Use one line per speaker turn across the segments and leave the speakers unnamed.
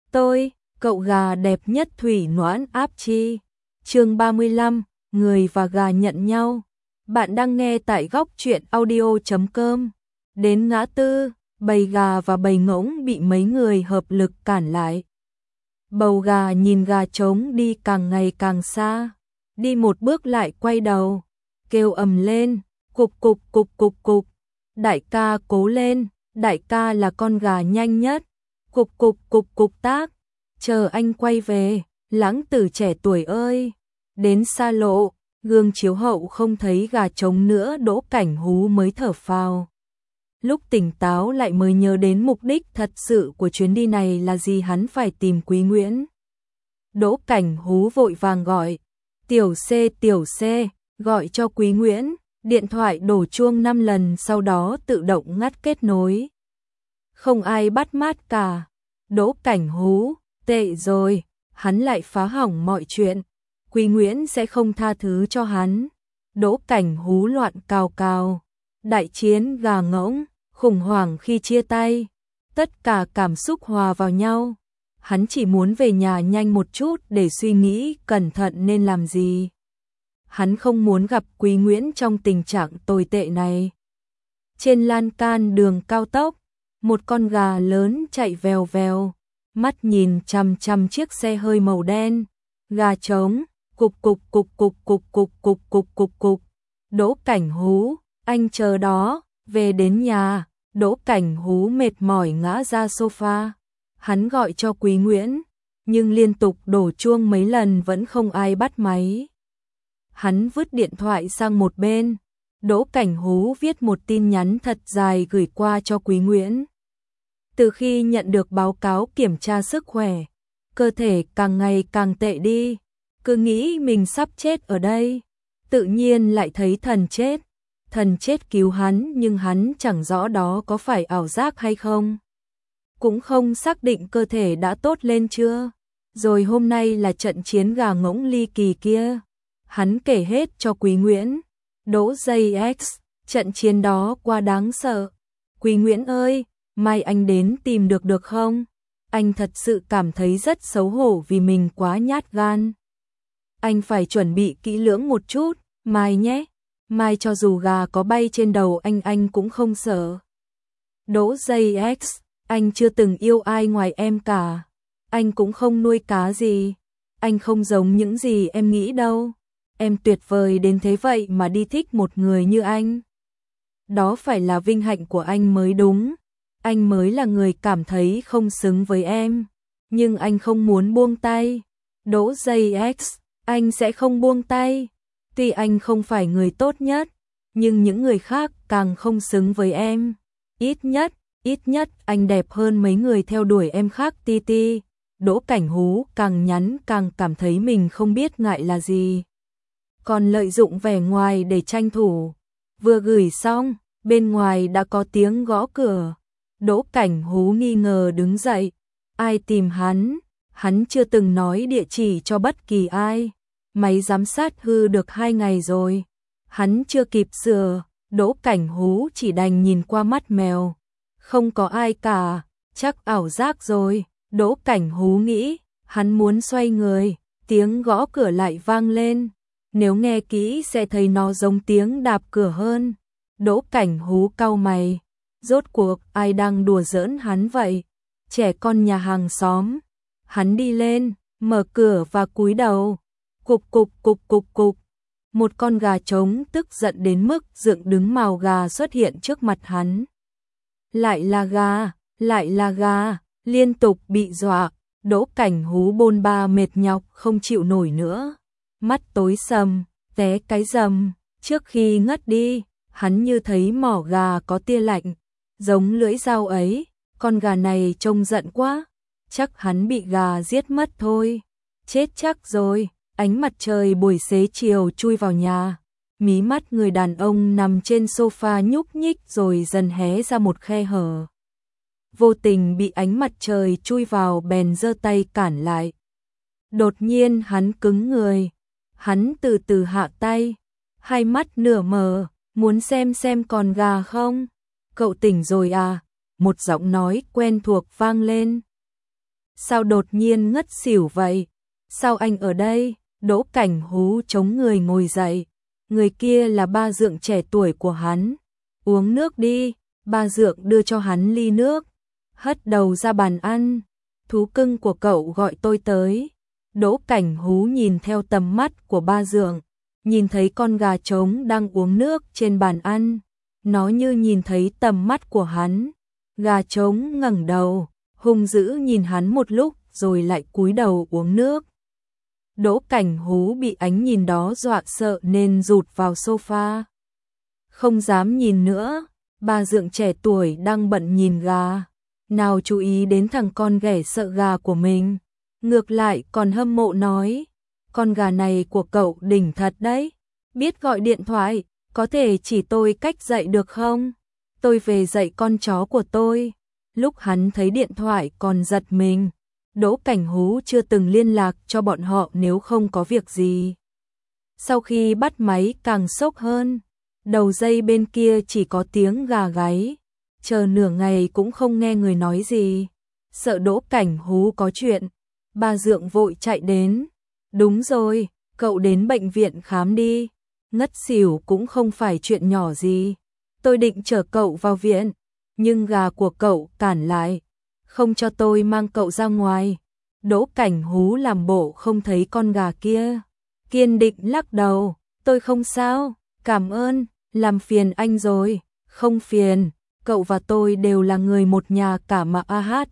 Tôi, cậu gà đẹp nhất thủy noãn áp chi. Chương 35, người và gà nhận nhau. Bạn đang nghe tại góc truyện audio.com. Đến ngã tư, bầy gà và bầy ngỗng bị mấy người hợp lực cản lại. Bầu gà nhìn gà trống đi càng ngày càng xa, đi một bước lại quay đầu, kêu ầm lên, cục cục cục cục cục. Đại ca cố lên, đại ca là con gà nhanh nhất. Cục cục cục cục tác, chờ anh quay về, lãng tử trẻ tuổi ơi. Đến xa lộ, gương chiếu hậu không thấy gà trống nữa, Đỗ Cảnh Hú mới thở phào. Lúc tỉnh táo lại mới nhớ đến mục đích thật sự của chuyến đi này là gì, hắn phải tìm Quý Nguyễn. Đỗ Cảnh Hú vội vàng gọi, tiểu C, gọi cho Quý Nguyễn, điện thoại đổ chuông 5 lần sau đó tự động ngắt kết nối. Không ai bắt mát cả. Đỗ Cảnh Hú, tệ rồi, hắn lại phá hỏng mọi chuyện. Quý Nguyễn sẽ không tha thứ cho hắn. Đỗ Cảnh Hú loạn cào cào. Đại chiến gà ngỗng, khủng hoảng khi chia tay. Tất cả cảm xúc hòa vào nhau. Hắn chỉ muốn về nhà nhanh một chút để suy nghĩ cẩn thận nên làm gì. Hắn không muốn gặp Quý Nguyễn trong tình trạng tồi tệ này. Trên lan can đường cao tốc, một con gà lớn chạy vèo vèo, mắt nhìn chằm chằm chiếc xe hơi màu đen. Gà trống, cục cục cục cục cục cục cục cục cục cục. Đỗ Cảnh Hú, anh chờ đó. Về đến nhà, Đỗ Cảnh Hú mệt mỏi ngã ra sofa. Hắn gọi cho Quý Nguyễn, nhưng liên tục đổ chuông mấy lần vẫn không ai bắt máy. Hắn vứt điện thoại sang một bên. Đỗ Cảnh Hú viết một tin nhắn thật dài gửi qua cho Quý Nguyễn. Từ khi nhận được báo cáo kiểm tra sức khỏe, cơ thể càng ngày càng tệ đi, cứ nghĩ mình sắp chết ở đây, tự nhiên lại thấy thần chết cứu hắn, nhưng hắn chẳng rõ đó có phải ảo giác hay không. Cũng không xác định cơ thể đã tốt lên chưa. Rồi hôm nay là trận chiến gà ngỗng ly kỳ kia. Hắn kể hết cho Quý Nguyễn. Đỗ JX, trận chiến đó quá đáng sợ. Quý Nguyễn ơi, mai anh đến tìm được không? Anh thật sự cảm thấy rất xấu hổ vì mình quá nhát gan. Anh phải chuẩn bị kỹ lưỡng một chút, mai nhé. Mai cho dù gà có bay trên đầu anh cũng không sợ. Đỗ JX, anh chưa từng yêu ai ngoài em cả. Anh cũng không nuôi cá gì. Anh không giống những gì em nghĩ đâu. Em tuyệt vời đến thế vậy mà đi thích một người như anh. Đó phải là vinh hạnh của anh mới đúng. Anh mới là người cảm thấy không xứng với em. Nhưng anh không muốn buông tay. Đỗ JX, anh sẽ không buông tay. Tuy anh không phải người tốt nhất, nhưng những người khác càng không xứng với em. Ít nhất anh đẹp hơn mấy người theo đuổi em khác ti. Đỗ Cảnh Hú càng nhắn càng cảm thấy mình không biết ngại là gì. Còn lợi dụng vẻ ngoài để tranh thủ. Vừa gửi xong, bên ngoài đã có tiếng gõ cửa. Đỗ Cảnh Hú nghi ngờ đứng dậy. Ai tìm hắn? Hắn chưa từng nói địa chỉ cho bất kỳ ai. Máy giám sát hư được 2 ngày rồi. Hắn chưa kịp sửa. Đỗ Cảnh Hú chỉ đành nhìn qua mắt mèo. Không có ai cả. Chắc ảo giác rồi. Đỗ Cảnh Hú nghĩ. Hắn muốn xoay người. Tiếng gõ cửa lại vang lên. Nếu nghe kỹ sẽ thấy nó giống tiếng đạp cửa hơn. Đỗ Cảnh Hú cau mày. Rốt cuộc ai đang đùa giỡn hắn vậy? Trẻ con nhà hàng xóm. Hắn đi lên, mở cửa và cúi đầu. Cục cục cục cục cục. Một con gà trống tức giận đến mức dựng đứng mào gà xuất hiện trước mặt hắn. Lại là gà, liên tục bị dọa. Đỗ Cảnh Hú bôn ba mệt nhọc không chịu nổi nữa. Mắt tối sầm, té cái rầm. Trước khi ngất đi, hắn như thấy mỏ gà có tia lạnh, giống lưỡi dao ấy. Con gà này trông giận quá, chắc hắn bị gà giết mất thôi. Chết chắc rồi. Ánh mặt trời buổi xế chiều chui vào nhà. Mí mắt người đàn ông nằm trên sofa nhúc nhích rồi dần hé ra một khe hở. Vô tình bị ánh mặt trời chui vào bèn giơ tay cản lại. Đột nhiên hắn cứng người. Hắn từ từ hạ tay. Hai mắt nửa mờ. Muốn xem còn gà không? Cậu tỉnh rồi à? Một giọng nói quen thuộc vang lên. sao đột nhiên ngất xỉu vậy? Sao anh ở đây? Đỗ Cảnh Hú chống người ngồi dậy. Người kia là ba Dượng trẻ tuổi của hắn. Uống nước đi. Ba Dượng đưa cho hắn ly nước. Hất đầu ra bàn ăn. Thú cưng của cậu gọi tôi tới. Đỗ Cảnh Hú nhìn theo tầm mắt của ba Dượng, nhìn thấy con gà trống đang uống nước trên bàn ăn. Nó như nhìn thấy tầm mắt của hắn. Gà trống ngẩng đầu, hung dữ nhìn hắn một lúc rồi lại cúi đầu uống nước. Đỗ Cảnh Hú bị ánh nhìn đó dọa sợ nên rụt vào sofa. Không dám nhìn nữa, ba Dượng trẻ tuổi đang bận nhìn gà. Nào chú ý đến thằng con ghẻ sợ gà của mình. Ngược lại còn hâm mộ nói, con gà này của cậu đỉnh thật đấy. Biết gọi điện thoại, có thể chỉ tôi cách dạy được không? Tôi về dạy con chó của tôi. Lúc hắn thấy điện thoại còn giật mình. Đỗ Cảnh Hú chưa từng liên lạc cho bọn họ nếu không có việc gì. Sau khi bắt máy càng sốc hơn. Đầu dây bên kia chỉ có tiếng gà gáy. Chờ nửa ngày cũng không nghe người nói gì. Sợ Đỗ Cảnh Hú có chuyện. Ba Dượng vội chạy đến. Đúng rồi, cậu đến bệnh viện khám đi. Ngất xỉu cũng không phải chuyện nhỏ gì. Tôi định chở cậu vào viện, nhưng gà của cậu cản lại, không cho tôi mang cậu ra ngoài. Đỗ Cảnh Hú làm bộ không thấy con gà kia, kiên định lắc đầu. Tôi không sao, cảm ơn, làm phiền anh rồi. Không phiền, cậu và tôi đều là người một nhà cả mà.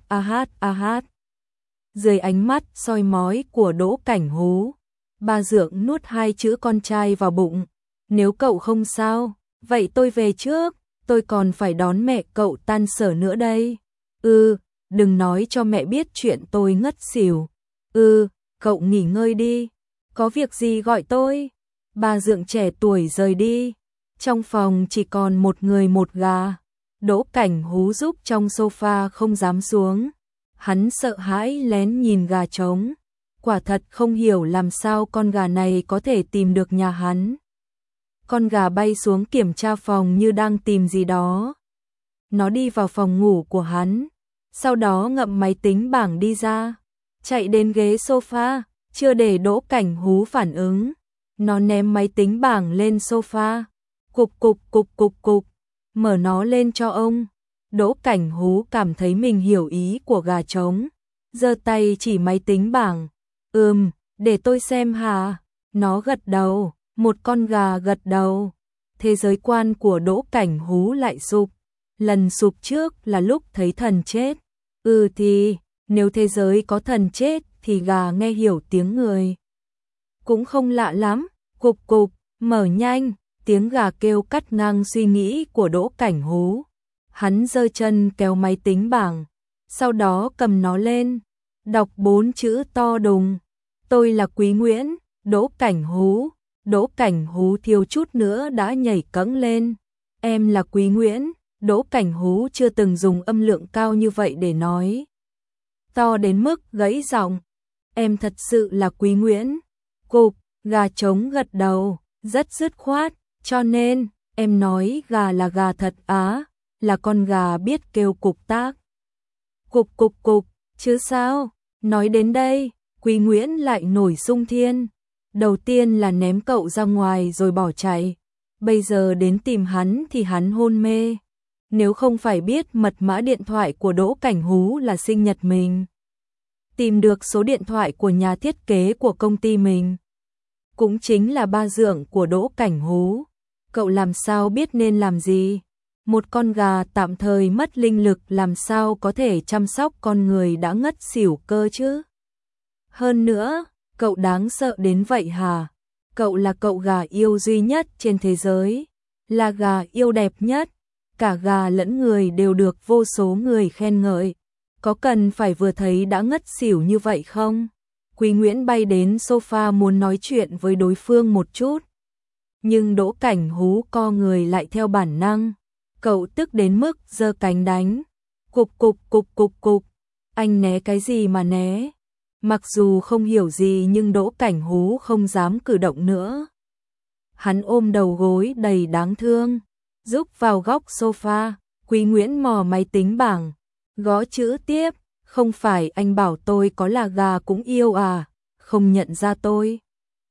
Dưới ánh mắt soi mói của Đỗ Cảnh Hú, ba Dượng nuốt hai chữ con trai vào bụng. Nếu cậu không sao, vậy tôi về trước, tôi còn phải đón mẹ cậu tan sở nữa đây. Đừng nói cho mẹ biết chuyện tôi ngất xỉu. Cậu nghỉ ngơi đi, có việc gì gọi tôi. Ba Dượng trẻ tuổi rời đi. Trong phòng chỉ còn một người một gà. Đỗ Cảnh Hú giúp trong sofa không dám xuống. Hắn sợ hãi lén nhìn gà trống. Quả thật không hiểu làm sao con gà này có thể tìm được nhà hắn. Con gà bay xuống kiểm tra phòng như đang tìm gì đó. Nó đi vào phòng ngủ của hắn, sau đó ngậm máy tính bảng đi ra, chạy đến ghế sofa, chưa để Đỗ Cảnh Hú phản ứng. Nó ném máy tính bảng lên sofa, cục, mở nó lên cho ông. Đỗ Cảnh Hú cảm thấy mình hiểu ý của gà trống, giơ tay chỉ máy tính bảng. Để tôi xem hả? Nó gật đầu, một con gà gật đầu. Thế giới quan của Đỗ Cảnh Hú lại sụp. Lần sụp trước là lúc thấy thần chết. Thì, nếu thế giới có thần chết thì gà nghe hiểu tiếng người. Cũng không lạ lắm, cục, mở nhanh, tiếng gà kêu cắt ngang suy nghĩ của Đỗ Cảnh Hú. Hắn giơ chân kéo máy tính bảng, sau đó cầm nó lên, đọc 4 chữ to đùng. Tôi là Quý Nguyễn, Đỗ Cảnh Hú. Đỗ Cảnh Hú thiếu chút nữa đã nhảy cẫng lên. Em là Quý Nguyễn. Đỗ Cảnh Hú chưa từng dùng âm lượng cao như vậy để nói. To đến mức gãy giọng. Em thật sự là Quý Nguyễn. Cục, gà trống gật đầu, rất dứt khoát. Cho nên, em nói gà là gà thật á, là con gà biết kêu cục tác. Cục, chứ sao? Nói đến đây, Quý Nguyễn lại nổi xung thiên. Đầu tiên là ném cậu ra ngoài rồi bỏ chạy. Bây giờ đến tìm hắn thì hắn hôn mê. Nếu không phải biết mật mã điện thoại của Đỗ Cảnh Hú là sinh nhật mình, tìm được số điện thoại của nhà thiết kế của công ty mình, cũng chính là ba Dượng của Đỗ Cảnh Hú, cậu làm sao biết nên làm gì? Một con gà tạm thời mất linh lực làm sao có thể chăm sóc con người đã ngất xỉu cơ chứ? Hơn nữa, cậu đáng sợ đến vậy hả? Cậu là cậu gà yêu duy nhất trên thế giới, là gà yêu đẹp nhất, cả gà lẫn người đều được vô số người khen ngợi. Có cần phải vừa thấy đã ngất xỉu như vậy không? Quý Nguyễn bay đến sofa muốn nói chuyện với đối phương một chút. Nhưng Đỗ Cảnh Hú co người lại theo bản năng. Cậu tức đến mức giơ cánh đánh. Cục. Anh né cái gì mà né? Mặc dù không hiểu gì nhưng Đỗ Cảnh Hú không dám cử động nữa. Hắn ôm đầu gối đầy đáng thương, rúc vào góc sofa. Quý Nguyễn mò máy tính bảng, gõ chữ tiếp. Không phải anh bảo tôi có là gà cũng yêu à, không nhận ra tôi.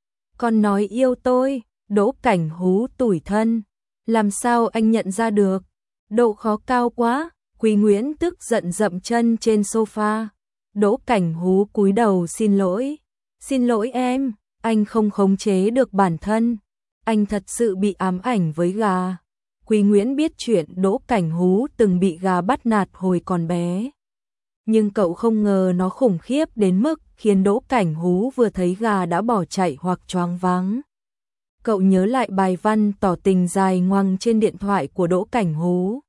Còn nói yêu tôi, Đỗ Cảnh Hú tủi thân. Làm sao anh nhận ra được? Độ khó cao quá, Quý Nguyễn tức giận dậm chân trên sofa. Đỗ Cảnh Hú cúi đầu xin lỗi. Xin lỗi em, anh không khống chế được bản thân. Anh thật sự bị ám ảnh với gà. Quý Nguyễn biết chuyện Đỗ Cảnh Hú từng bị gà bắt nạt hồi còn bé. Nhưng cậu không ngờ nó khủng khiếp đến mức khiến Đỗ Cảnh Hú vừa thấy gà đã bỏ chạy hoặc choáng váng. Cậu nhớ lại bài văn tỏ tình dài ngoằng trên điện thoại của Đỗ Cảnh Hú.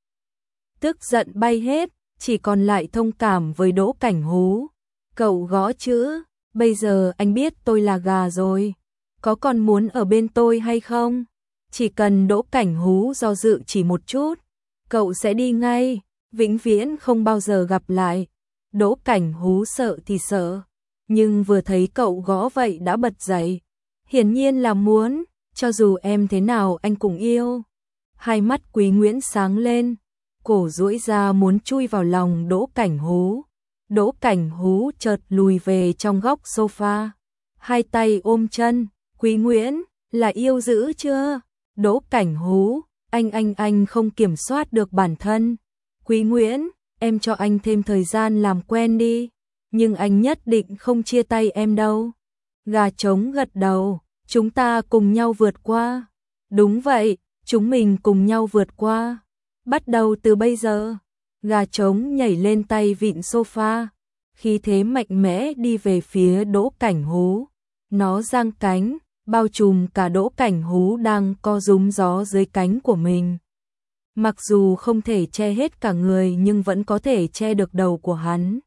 Tức giận bay hết, chỉ còn lại thông cảm với Đỗ Cảnh Hú. Cậu gõ chữ, bây giờ anh biết tôi là gà rồi. Có còn muốn ở bên tôi hay không? Chỉ cần Đỗ Cảnh Hú do dự chỉ một chút, cậu sẽ đi ngay, vĩnh viễn không bao giờ gặp lại. Đỗ Cảnh Hú sợ thì sợ, nhưng vừa thấy cậu gõ vậy đã bật dậy. Hiển nhiên là muốn, cho dù em thế nào anh cũng yêu. Hai mắt Quý Nguyễn sáng lên, cổ duỗi ra muốn chui vào lòng Đỗ Cảnh Hú. Đỗ Cảnh Hú chợt lùi về trong góc sofa, hai tay ôm chân. Quý Nguyễn, là yêu dữ chưa? Đỗ Cảnh Hú, anh không kiểm soát được bản thân. Quý Nguyễn, em cho anh thêm thời gian làm quen đi, nhưng anh nhất định không chia tay em đâu. Gà trống gật đầu, chúng ta cùng nhau vượt qua. Đúng vậy, chúng mình cùng nhau vượt qua. Bắt đầu từ bây giờ. Gà trống nhảy lên tay vịn sofa, khí thế mạnh mẽ đi về phía Đỗ Cảnh Hú. Nó giang cánh, bao trùm cả Đỗ Cảnh Hú đang co rúm gió dưới cánh của mình. Mặc dù không thể che hết cả người nhưng vẫn có thể che được đầu của hắn.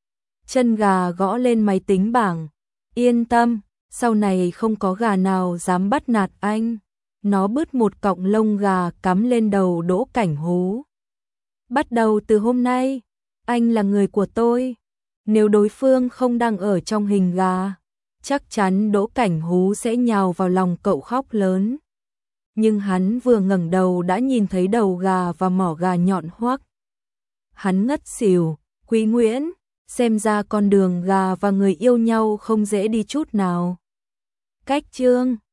Chân gà gõ lên máy tính bảng. Yên tâm, sau này không có gà nào dám bắt nạt anh. Nó bứt một cọng lông gà cắm lên đầu Đỗ Cảnh Hú. Bắt đầu từ hôm nay, anh là người của tôi. Nếu đối phương không đang ở trong hình gà, chắc chắn Đỗ Cảnh Hú sẽ nhào vào lòng cậu khóc lớn. Nhưng hắn vừa ngẩng đầu đã nhìn thấy đầu gà và mỏ gà nhọn hoắt. Hắn ngất xỉu. Quý Nguyễn, xem ra con đường gà và người yêu nhau không dễ đi chút nào. Cách chương